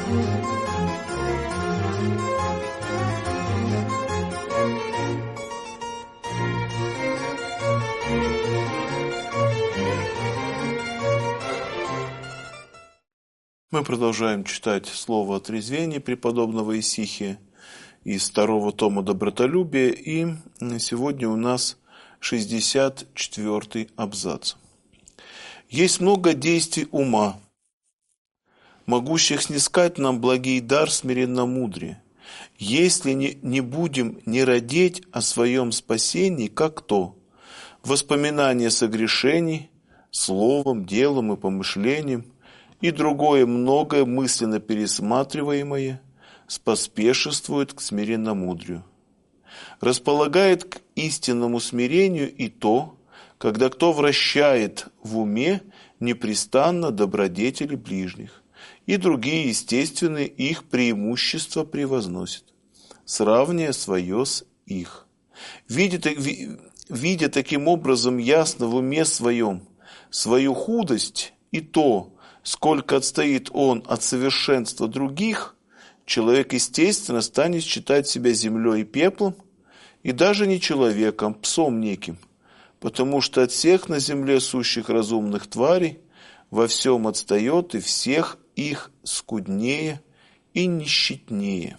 Мы продолжаем читать слово о трезвении преподобного Исихия из второго тома «Добротолюбие», и сегодня у нас 64-й абзац. «Есть много действий ума, могущих снискать нам благий дар смиренномудрия, если не будем не радеть о своем спасении, как то воспоминание согрешений, словом, делом и помышлением, и другое многое мысленно пересматриваемое споспешествует к смиренномудрию. Располагает к истинному смирению и то, когда кто вращает в уме непрестанно добродетели ближних, и другие естественные их преимущества превозносит, сравняя свое с их. Видя таким образом ясно в уме своем свою худость и то, сколько отстоит он от совершенства других, человек, естественно, станет считать себя землей и пеплом, и даже не человеком, псом неким, потому что от всех на земле сущих разумных тварей во всем отстает и всех их скуднее и нищетнее».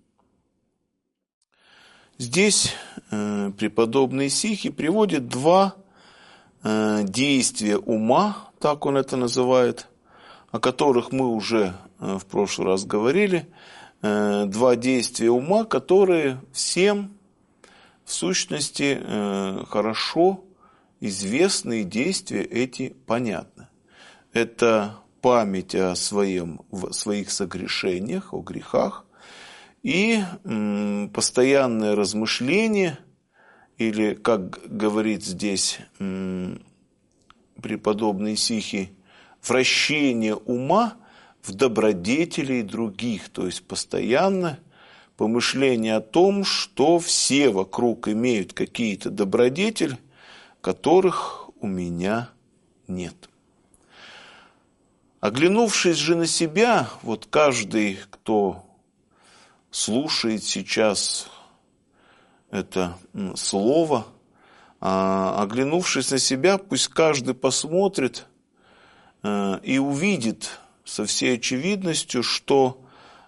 Здесь преподобный Исихий приводит два действия ума, так он это называет, о которых мы уже в прошлый раз говорили, два действия ума, которые всем в сущности хорошо известны, и действия эти понятны. Это память о своих согрешениях, о грехах, и постоянное размышление, или, как говорит здесь преподобный Исихий, вращение ума в добродетелей других, то есть постоянно помышление о том, что все вокруг имеют какие-то добродетели, которых у меня нет. Оглянувшись же на себя, вот каждый, кто слушает сейчас это слово, оглянувшись на себя, пусть каждый посмотрит и увидит со всей очевидностью, что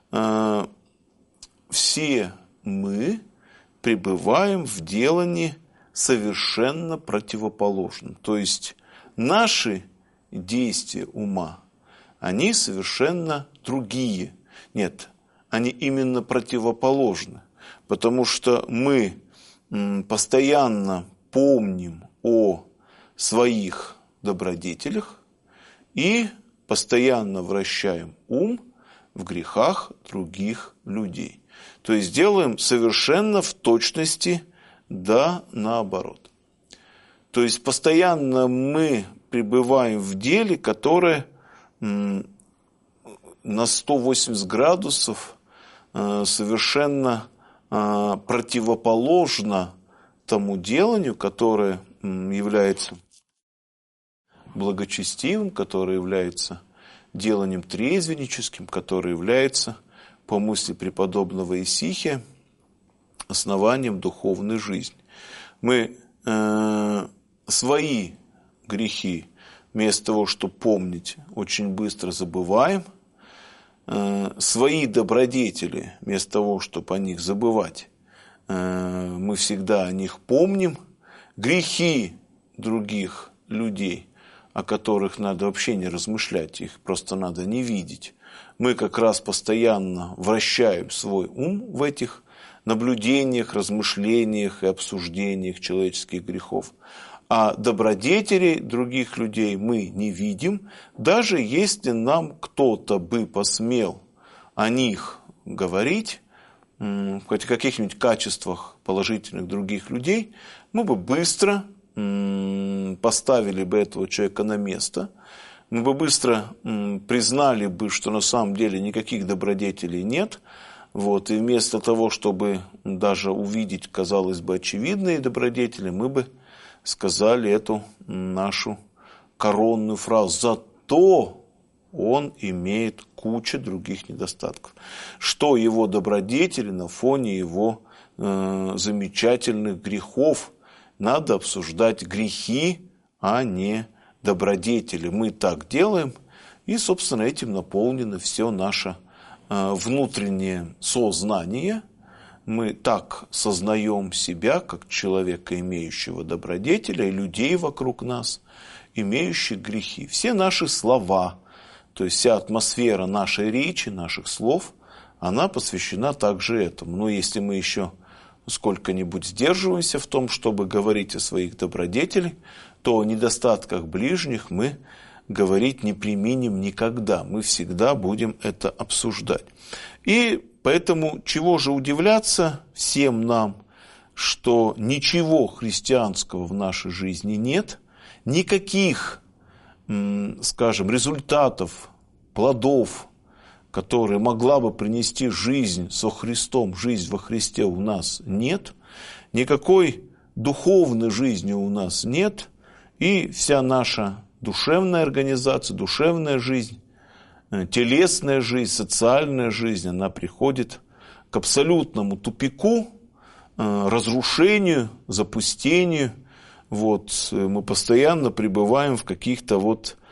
все мы пребываем в делании совершенно противоположном. То есть наши действия ума, они совершенно другие. Нет, они именно противоположны, потому что мы постоянно помним о своих добродетелях и постоянно вращаем ум в грехах других людей. То есть делаем совершенно в точности да наоборот. То есть постоянно мы пребываем в деле, которое на 180 градусов совершенно противоположно тому деланию, которое является благочестивым, которое является деланием трезвенническим, которое является, по мысли преподобного Исихия, основанием духовной жизни. Мы свои грехи, вместо того, чтобы помнить, очень быстро забываем. Свои добродетели, вместо того, чтобы о них забывать, мы всегда о них помним. Грехи других людей, о которых надо вообще не размышлять, их просто надо не видеть. Мы как раз постоянно вращаем свой ум в этих наблюдениях, размышлениях и обсуждениях человеческих грехов. А добродетелей других людей мы не видим, даже если нам кто-то бы посмел о них говорить, в каких-нибудь качествах положительных других людей, мы бы быстро поставили бы этого человека на место, мы бы быстро признали бы, что на самом деле никаких добродетелей нет, и вместо того, чтобы даже увидеть, казалось бы, очевидные добродетели, мы бы сказали эту нашу коронную фразу: «Зато он имеет куча других недостатков. Что его добродетели на фоне его замечательных грехов? Надо обсуждать грехи, а не добродетели. Мы так делаем, и, собственно, этим наполнено все наше внутреннее сознание. Мы так сознаем себя, как человека, имеющего добродетеля, и людей вокруг нас, имеющих грехи. Все наши слова, то есть вся атмосфера нашей речи, наших слов, она посвящена также этому. Но если мы еще сколько-нибудь сдерживаемся в том, чтобы говорить о своих добродетелях, то о недостатках ближних мы говорить не преминем никогда. Мы всегда будем это обсуждать. И поэтому чего же удивляться всем нам, что ничего христианского в нашей жизни нет, никаких, скажем, результатов, плодов, которые могла бы принести жизнь со Христом, жизнь во Христе у нас нет, никакой духовной жизни у нас нет, и вся наша душевная организация, душевная жизнь, телесная жизнь, социальная жизнь, она приходит к абсолютному тупику, разрушению, запустению. Мы постоянно пребываем в каких-то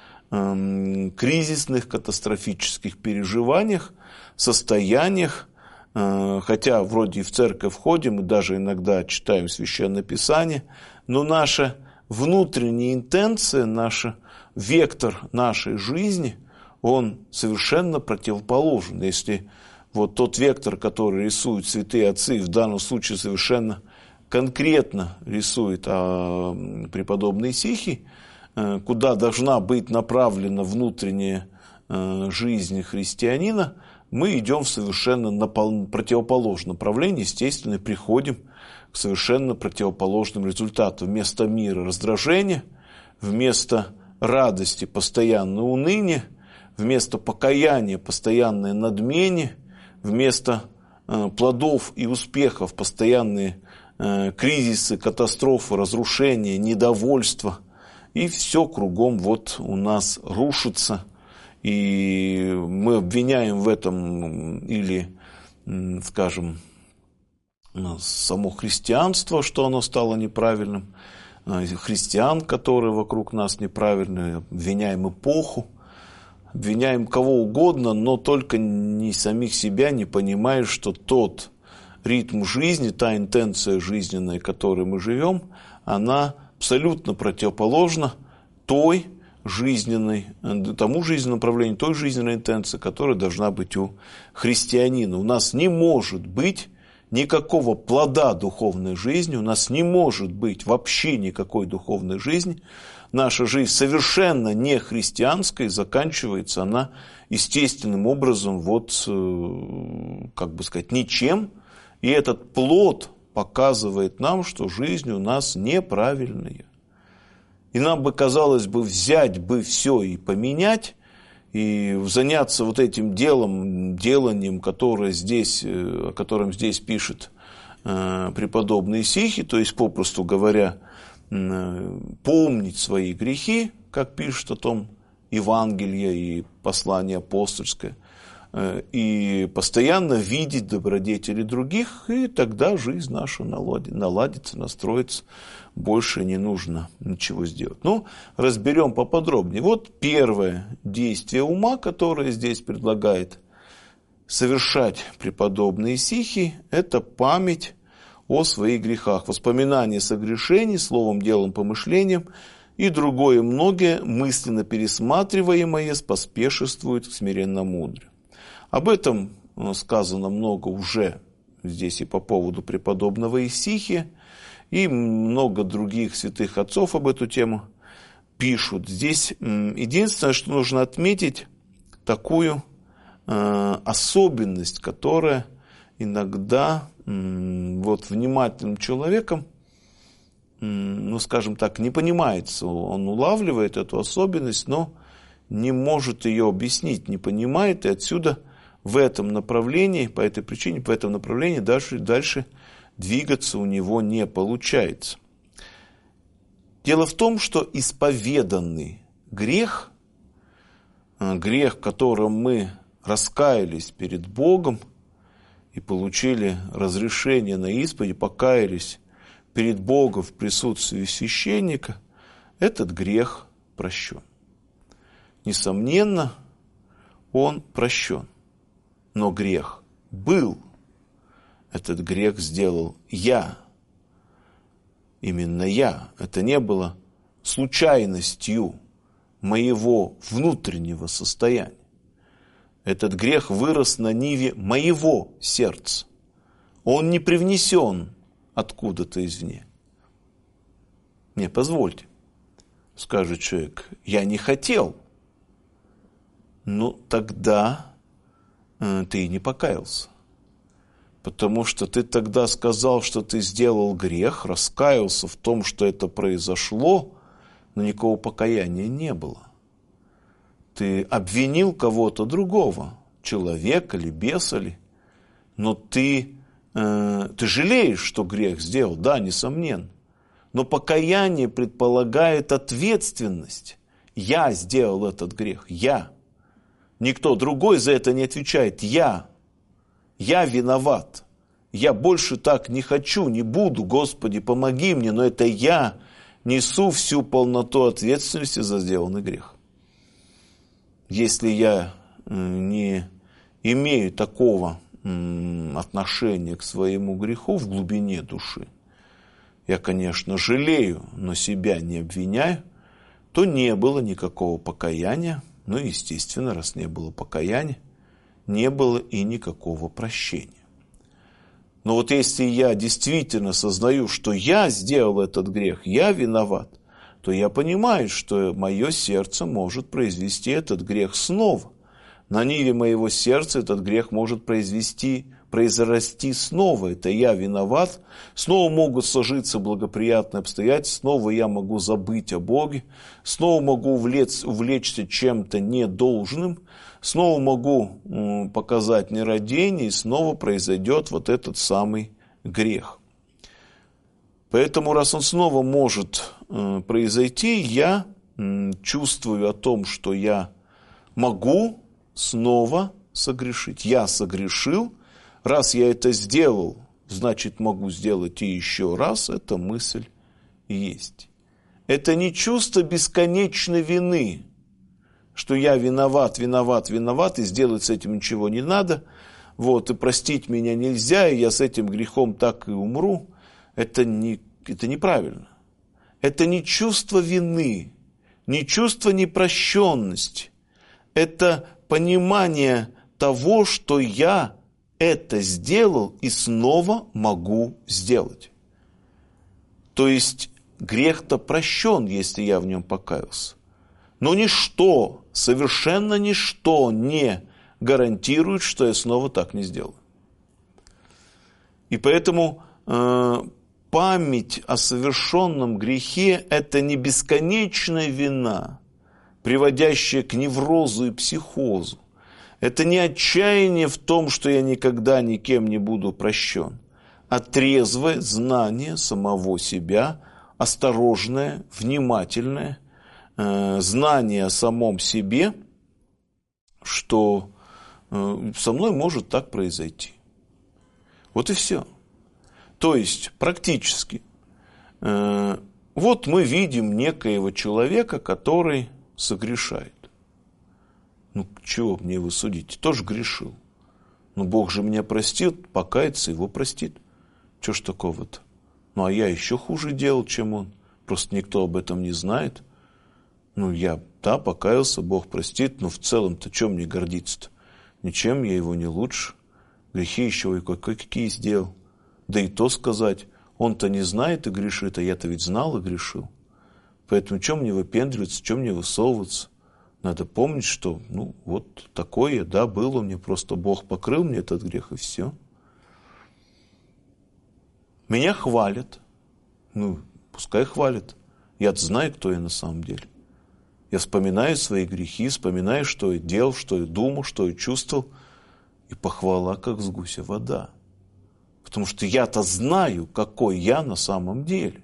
кризисных, катастрофических переживаниях, состояниях, хотя вроде и в церковь ходим, и даже иногда читаем Священное Писание, но наша внутренняя интенция, вектор нашей жизни, он совершенно противоположен. Если тот вектор, который рисуют святые отцы, в данном случае совершенно конкретно рисует преподобный Исихий, куда должна быть направлена внутренняя жизнь христианина, мы идем в совершенно противоположном направлении, естественно, и приходим к совершенно противоположным результатам. Вместо мира раздражение, вместо радости постоянное уныние, вместо покаяния постоянное надмение, вместо плодов и успехов постоянные кризисы, катастрофы, разрушения, недовольство. И все кругом у нас рушится. И мы обвиняем в этом или, скажем, само христианство, что оно стало неправильным, христиан, которые вокруг нас неправильные, обвиняем эпоху, обвиняем кого угодно, но только не самих себя, не понимая, что тот ритм жизни, та интенция жизненная, которой мы живем, она абсолютно противоположна тому жизненному направлению, той жизненной интенции, которая должна быть у христианина. У нас не может быть никакого плода духовной жизни, у нас не может быть вообще никакой духовной жизни. Наша жизнь совершенно не христианская, и заканчивается она естественным образом, ничем. И этот плод показывает нам, что жизнь у нас неправильная. И нам бы, казалось бы, взять бы все и поменять, и заняться этим деланием, о котором здесь пишет преподобный Исихий, то есть, попросту говоря, помнить свои грехи, как пишет о том Евангелие и послание апостольское, и постоянно видеть добродетели других, и тогда жизнь наша наладится, настроится, больше не нужно ничего сделать. Разберем поподробнее. Первое действие ума, которое здесь предлагает совершать преподобный Исихий, это память о своих грехах, воспоминание согрешений словом, делом, помышлением и другое многое, мысленно пересматриваемое, поспешествует к смиренно-мудрию. Об этом сказано много уже здесь и по поводу преподобного Исихия, и много других святых отцов об эту тему пишут. Здесь единственное, что нужно отметить, такую особенность, которая иногда внимательным человеком, скажем так, не понимается. Он улавливает эту особенность, но не может ее объяснить, не понимает, и отсюда в этом направлении, по этой причине, в этом направлении дальше двигаться у него не получается. Дело в том, что исповеданный грех, в котором мы раскаялись перед Богом и получили разрешение на исповедь, покаялись перед Богом в присутствии священника, этот грех прощен. Несомненно, он прощен. Но грех был. Этот грех сделал я. Именно я. Это не было случайностью моего внутреннего состояния. Этот грех вырос на ниве моего сердца. Он не привнесен откуда-то извне. Не, позвольте. Скажет человек, я не хотел. Ну, тогда ты и не покаялся. Потому что ты тогда сказал, что ты сделал грех, раскаялся в том, что это произошло, но никакого покаяния не было. Ты обвинил кого-то другого, человека ли, беса ли, но ты жалеешь, что грех сделал, да, несомненно. Но покаяние предполагает ответственность. Я сделал этот грех, я. Никто другой за это не отвечает, я. Я виноват. Я больше так не хочу, не буду, Господи, помоги мне, но это я несу всю полноту ответственности за сделанный грех. Если я не имею такого отношения к своему греху в глубине души, я, конечно, жалею, но себя не обвиняю, то не было никакого покаяния. Ну, естественно, раз не было покаяния, не было и никакого прощения. Но вот если я действительно сознаю, что я сделал этот грех, я виноват, то я понимаю, что мое сердце может произвести этот грех снова. На ниве моего сердца этот грех может произрасти снова. Это я виноват. Снова могут сложиться благоприятные обстоятельства. Снова я могу забыть о Боге. Снова могу увлечься чем-то недолжным. Снова могу показать нерадение. И снова произойдет вот этот самый грех. Поэтому, раз он снова может произойти, я чувствую о том, что я могу снова согрешить. Я согрешил. Раз я это сделал, значит, могу сделать и еще раз. Эта мысль есть. Это не чувство бесконечной вины, что я виноват, и сделать с этим ничего не надо. Вот, и простить меня нельзя, и я с этим грехом так и умру. Это неправильно. Это не чувство вины, не чувство непрощенности. Это понимание того, что я это сделал и снова могу сделать. То есть грех-то прощен, если я в нем покаялся. Но ничто, совершенно ничто не гарантирует, что я снова так не сделаю. И поэтому память о совершенном грехе – это не бесконечная вина, приводящая к неврозу и психозу. Это не отчаяние в том, что я никогда никем не буду прощен, а трезвое знание самого себя, осторожное, внимательное знание о самом себе, что со мной может так произойти. Вот и все. То есть, практически, вот мы видим некоего человека, который согрешает. Ну, чего мне его судить? Тоже грешил. Ну, Бог же меня простил, покается, его простит. Чего ж такого-то? Ну, а я еще хуже делал, чем он. Просто никто об этом не знает. Ну, я, да, покаялся, Бог простит, но в целом-то чем мне гордиться-то? Ничем я его не лучше. Грехи еще и какие сделал. Да и то сказать, он-то не знает и грешит, а я-то ведь знал и грешил. Поэтому чем мне выпендриваться, чем мне высовываться? Надо помнить, что, ну, вот такое, да, было мне, просто Бог покрыл мне этот грех, и все. Меня хвалят. Ну, пускай хвалят. Я-то знаю, кто я на самом деле. Я вспоминаю свои грехи, вспоминаю, что я делал, что я думал, что я чувствовал. И похвала, как с гуся вода. Потому что я-то знаю, какой я на самом деле.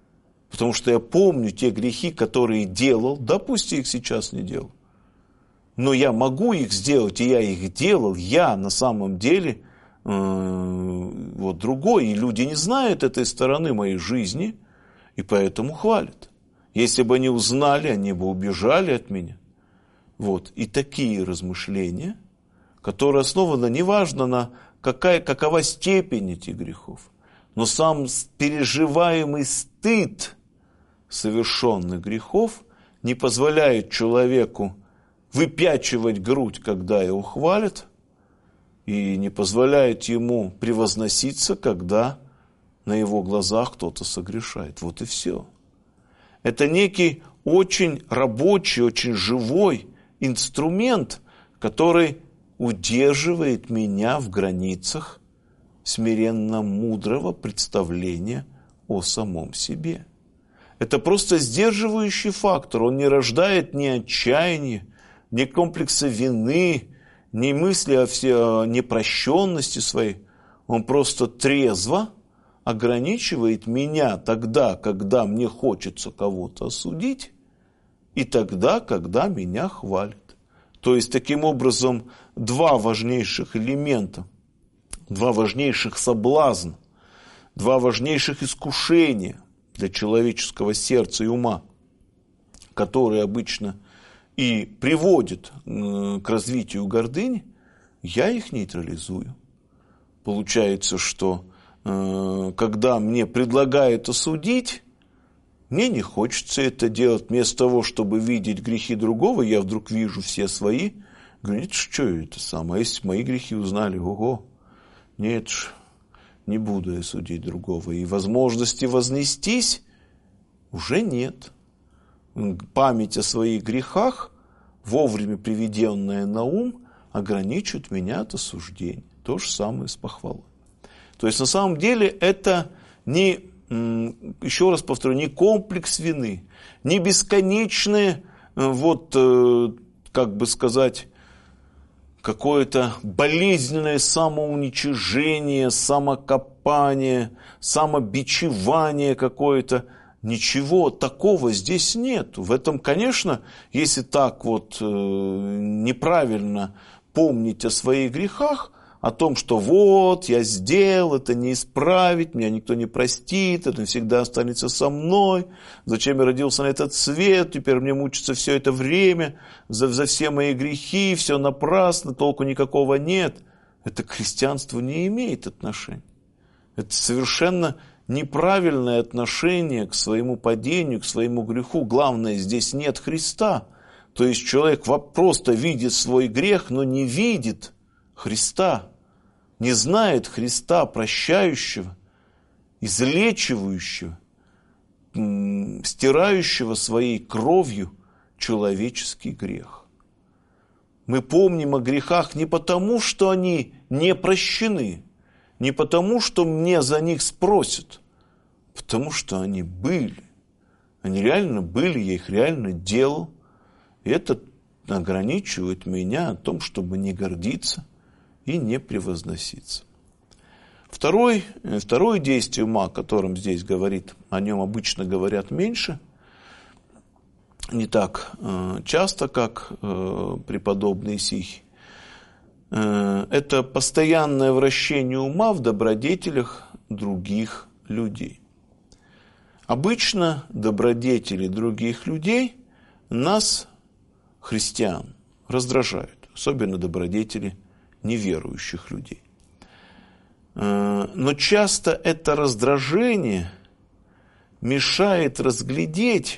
Потому что я помню те грехи, которые делал, да пусть я их сейчас не делал. но я могу их сделать, и я их делал, я на самом деле вот другой, и люди не знают этой стороны моей жизни, и поэтому хвалят. Если бы они узнали, они бы убежали от меня. Вот. И такие размышления, которые основаны неважно на какова степень этих грехов, но сам переживаемый стыд совершенных грехов не позволяет человеку выпячивать грудь, когда его хвалят, и не позволяет ему превозноситься, когда на его глазах кто-то согрешает. Вот и все. Это некий очень рабочий, очень живой инструмент, который удерживает меня в границах смиренно-мудрого представления о самом себе. Это просто сдерживающий фактор. Он не рождает ни отчаяния, ни комплекса вины, ни мысли о непрощенности своей. Он просто трезво ограничивает меня тогда, когда мне хочется кого-то осудить, и тогда, когда меня хвалят. То есть, таким образом, два важнейших элемента, два важнейших соблазна, два важнейших искушения для человеческого сердца и ума, которые обычно и приводят к развитию гордыни, я их нейтрализую. Получается, что когда мне предлагают осудить, мне не хочется это делать. Вместо того, чтобы видеть грехи другого, я вдруг вижу все свои. Говорю, нет, что это самое, если мои грехи узнали, ого, нет, не буду я судить другого. И возможности вознестись уже нет. Память о своих грехах, вовремя приведенная на ум, ограничивает меня от осуждения. То же самое с похвалой. То есть, на самом деле, это не, еще раз повторю, не комплекс вины, не бесконечное, как бы сказать, какое-то болезненное самоуничижение, самокопание, самобичевание какое-то. Ничего такого здесь нет. В этом, конечно, если так вот неправильно помнить о своих грехах, о том, что вот, я сделал, это не исправить, меня никто не простит, это всегда останется со мной, зачем я родился на этот свет, теперь мне мучиться все это время, за все мои грехи, все напрасно, толку никакого нет. Это к христианству не имеет отношения. Это совершенно неправильное отношение к своему падению, к своему греху. Главное, здесь нет Христа. То есть человек просто видит свой грех, но не видит Христа, не знает Христа, прощающего, излечивающего, стирающего своей кровью человеческий грех. Мы помним о грехах не потому, что они не прощены, не потому, что мне за них спросят, потому что они были. Они реально были, я их реально делал. И это ограничивает меня о том, чтобы не гордиться и не превозноситься. Второе действие ума, о котором здесь говорит, о нем обычно говорят меньше, не так часто, как преподобный Исихий. Это постоянное вращение ума в добродетелях других людей. Обычно добродетели других людей нас, христиан, раздражают, особенно добродетели неверующих людей. Но часто это раздражение мешает разглядеть,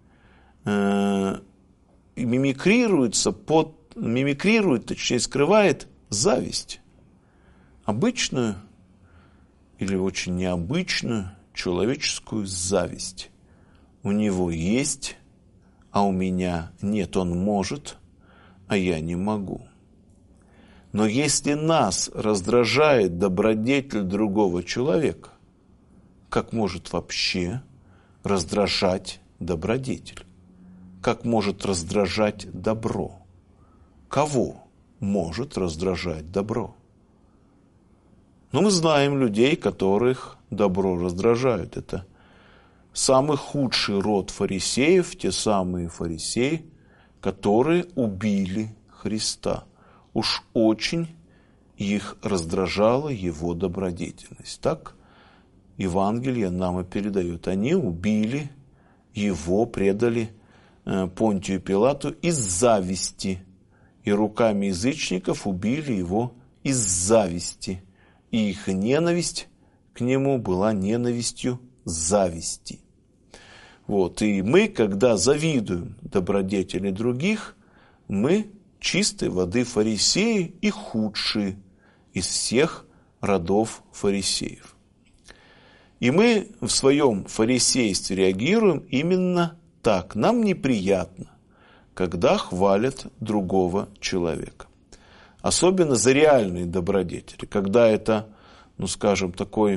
мимикрирует, точнее скрывает зависть. Обычную или очень необычную человеческую зависть. У него есть, а у меня нет. Он может, а я не могу. Но если нас раздражает добродетель другого человека, как может вообще раздражать добродетель? Как может раздражать добро? Кого может раздражать добро? Но мы знаем людей, которых добро раздражают. Это самый худший род фарисеев, те самые фарисеи, которые убили Христа. Уж очень их раздражала его добродетельность. Так Евангелие нам и передает. Они убили его, предали Понтию Пилату из зависти. И руками язычников убили его из зависти. И их ненависть к нему была ненавистью зависти. Вот. И мы, когда завидуем добродетели других, мы чистой воды фарисеи и худшие из всех родов фарисеев. И мы в своем фарисействе реагируем именно так. Нам неприятно, когда хвалят другого человека. Особенно за реальные добродетели. Когда это, ну скажем, такой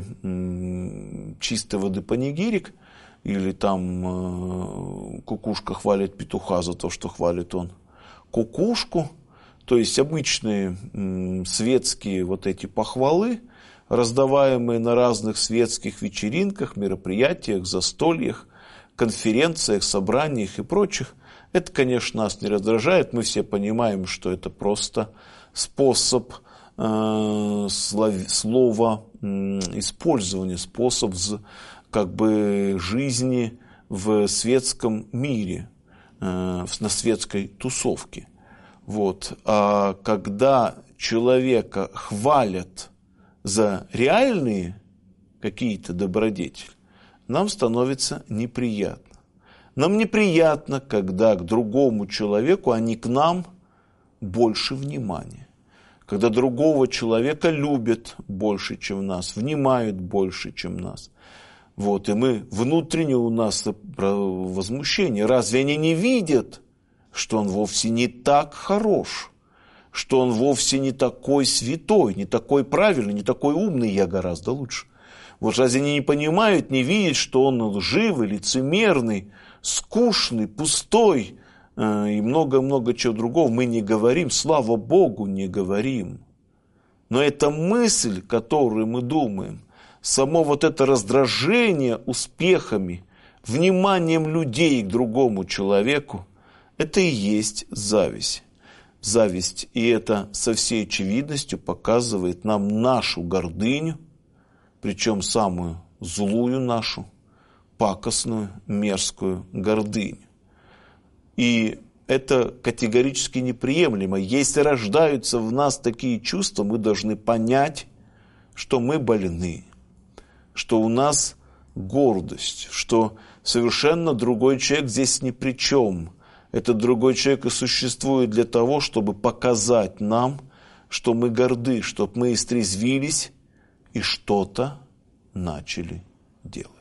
чистой воды панигирик, или там кукушка хвалит петуха за то, что хвалит он кукушку. То есть обычные светские вот эти похвалы, раздаваемые на разных светских вечеринках, мероприятиях, застольях, конференциях, собраниях и прочих. Это, конечно, нас не раздражает. Мы все понимаем, что это просто способ слова использования, способ как бы жизни в светском мире, на светской тусовке. Вот. А когда человека хвалят за реальные какие-то добродетели, нам становится неприятно. Нам неприятно, когда к другому человеку, а не к нам, больше внимания. Когда другого человека любят больше, чем нас, внимают больше, чем нас. Вот, и мы, внутренне у нас возмущение. Разве они не видят, что он вовсе не так хорош, что он вовсе не такой святой, не такой правильный, не такой умный, я гораздо лучше. Вот разве они не понимают, не видят, что он лживый, лицемерный, скучный, пустой и много-много чего другого. Мы не говорим, слава Богу, не говорим. Но эта мысль, которую мы думаем, само вот это раздражение успехами, вниманием людей к другому человеку, это и есть зависть. Зависть, и это со всей очевидностью показывает нам нашу гордыню, причем самую злую нашу, пакостную, мерзкую гордыню. И это категорически неприемлемо. Если рождаются в нас такие чувства, мы должны понять, что мы больны, что у нас гордость, что совершенно другой человек здесь ни при чем. Этот другой человек и существует для того, чтобы показать нам, что мы горды, чтобы мы истрезвились и что-то начали делать.